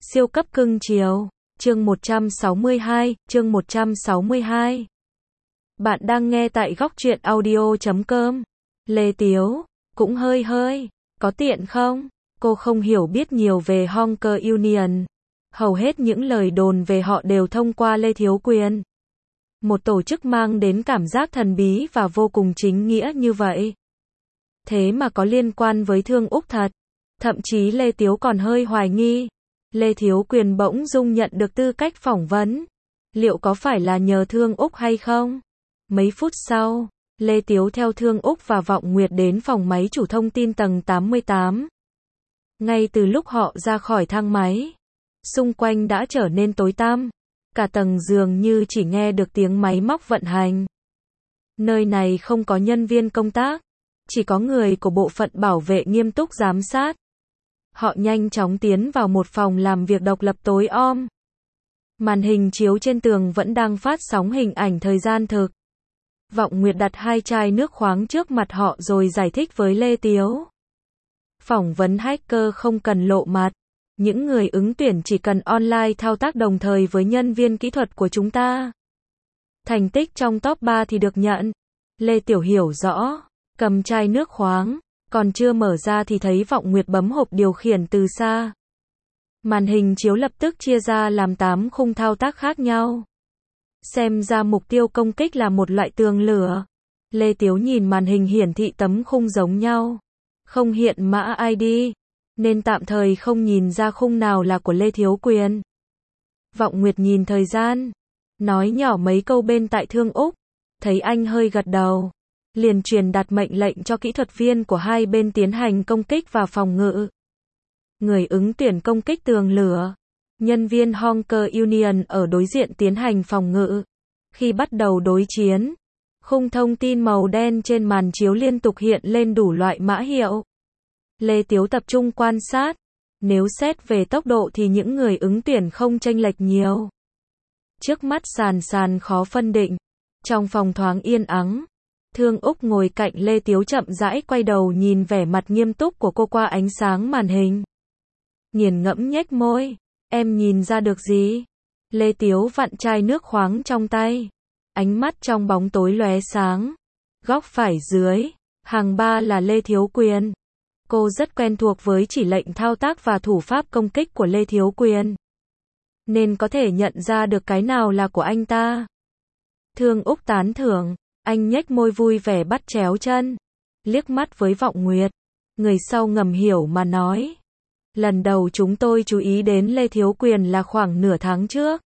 Siêu cấp cưng chiều. Chương 162, chương 162. Bạn đang nghe tại góc truyện audio.com. Lê Tiếu, cũng hơi, có tiện không? Cô không hiểu biết nhiều về Honker Union. Hầu hết những lời đồn về họ đều thông qua Lê Thiếu Quyền. Một tổ chức mang đến cảm giác thần bí và vô cùng chính nghĩa như vậy. Thế mà có liên quan với Thương Úc thật. Thậm chí Lê Tiếu còn hơi hoài nghi. Lê Thiếu Quyền bỗng dưng nhận được tư cách phỏng vấn. Liệu có phải là nhờ Thương Úc hay không? Mấy phút sau, Lê Tiếu theo Thương Úc và Vọng Nguyệt đến phòng máy chủ thông tin tầng 88. Ngay từ lúc họ ra khỏi thang máy, xung quanh đã trở nên tối tăm. Cả tầng dường như chỉ nghe được tiếng máy móc vận hành. Nơi này không có nhân viên công tác, chỉ có người của bộ phận bảo vệ nghiêm túc giám sát. Họ nhanh chóng tiến vào một phòng làm việc độc lập tối om. Màn hình chiếu trên tường vẫn đang phát sóng hình ảnh thời gian thực. Vọng Nguyệt đặt 2 chai nước khoáng trước mặt họ rồi giải thích với Lê Tiếu. Phỏng vấn hacker không cần lộ mặt. Những người ứng tuyển chỉ cần online thao tác đồng thời với nhân viên kỹ thuật của chúng ta. Thành tích trong top 3 thì được nhận. Lê Tiểu hiểu rõ, cầm chai nước khoáng, còn chưa mở ra thì thấy Vọng Nguyệt bấm hộp điều khiển từ xa. Màn hình chiếu lập tức chia ra làm 8 khung thao tác khác nhau. Xem ra mục tiêu công kích là một loại tường lửa. Lê Tiếu nhìn màn hình hiển thị tấm khung giống nhau. Không hiện mã ID, nên tạm thời không nhìn ra khung nào là của Lê Thiếu Quyền. Vọng Nguyệt nhìn thời gian, nói nhỏ mấy câu bên tại Thương Úc, thấy anh hơi gật đầu, liền truyền đạt mệnh lệnh cho kỹ thuật viên của hai bên tiến hành công kích và phòng ngự. Người ứng tuyển công kích tường lửa, nhân viên Honker Union ở đối diện tiến hành phòng ngự. Khi bắt đầu đối chiến, khung thông tin màu đen trên màn chiếu liên tục hiện lên đủ loại mã hiệu. Lê Tiếu tập trung quan sát. Nếu xét về tốc độ thì những người ứng tuyển không chênh lệch nhiều. Trước mắt sàn khó phân định. Trong phòng thoáng yên ắng, Thương Úc ngồi cạnh Lê Tiếu chậm rãi quay đầu nhìn vẻ mặt nghiêm túc của cô qua ánh sáng màn hình. Nghiền ngẫm nhếch môi. Em nhìn ra được gì? Lê Tiếu vặn chai nước khoáng trong tay. Ánh mắt trong bóng tối lóe sáng. Góc phải dưới, hàng 3 là Lê Thiếu Quyền. Cô rất quen thuộc với chỉ lệnh thao tác và thủ pháp công kích của Lê Thiếu Quyền, nên có thể nhận ra được cái nào là của anh ta. Thương Úc tán thưởng, anh nhếch môi vui vẻ bắt chéo chân, liếc mắt với Vọng Nguyệt. Người sau ngầm hiểu mà nói. Lần đầu chúng tôi chú ý đến Lê Thiếu Quyền là khoảng nửa tháng trước.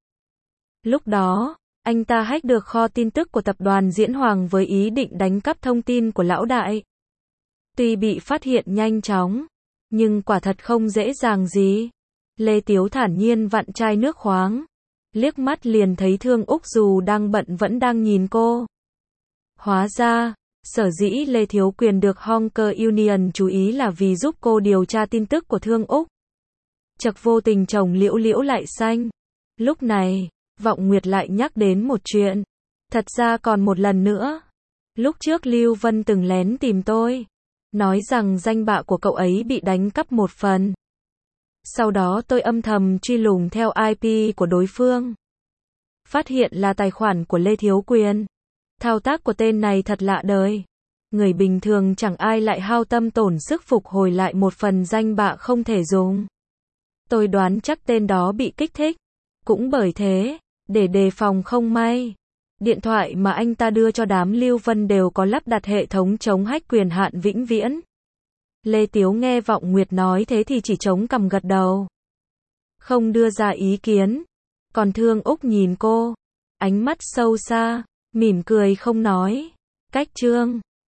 Lúc đó, anh ta hack được kho tin tức của tập đoàn Diễn Hoàng với ý định đánh cắp thông tin của lão đại. Tuy bị phát hiện nhanh chóng, nhưng quả thật không dễ dàng gì. Lê Tiếu thản nhiên vặn chai nước khoáng. Liếc mắt liền thấy Thương Úc dù đang bận vẫn đang nhìn cô. Hóa ra, sở dĩ Lê Thiếu Quyền được Honker Union chú ý là vì giúp cô điều tra tin tức của Thương Úc. Chợt vô tình trồng liễu liễu lại xanh. Lúc này, Vọng Nguyệt lại nhắc đến một chuyện. Thật ra còn một lần nữa. Lúc trước Lưu Vân từng lén tìm tôi, nói rằng danh bạ của cậu ấy bị đánh cắp một phần. Sau đó tôi âm thầm truy lùng theo IP của đối phương. Phát hiện là tài khoản của Lê Thiếu Quyền. Thao tác của tên này thật lạ đời. Người bình thường chẳng ai lại hao tâm tổn sức phục hồi lại một phần danh bạ không thể dùng. Tôi đoán chắc tên đó bị kích thích. Cũng bởi thế, để đề phòng không may, điện thoại mà anh ta đưa cho đám Lưu Vân đều có lắp đặt hệ thống chống hack quyền hạn vĩnh viễn. Lê Tiếu nghe Vọng Nguyệt nói thế thì chỉ chống cằm gật đầu, không đưa ra ý kiến. Còn Thương Úc nhìn cô, ánh mắt sâu xa, mỉm cười không nói. Cách chương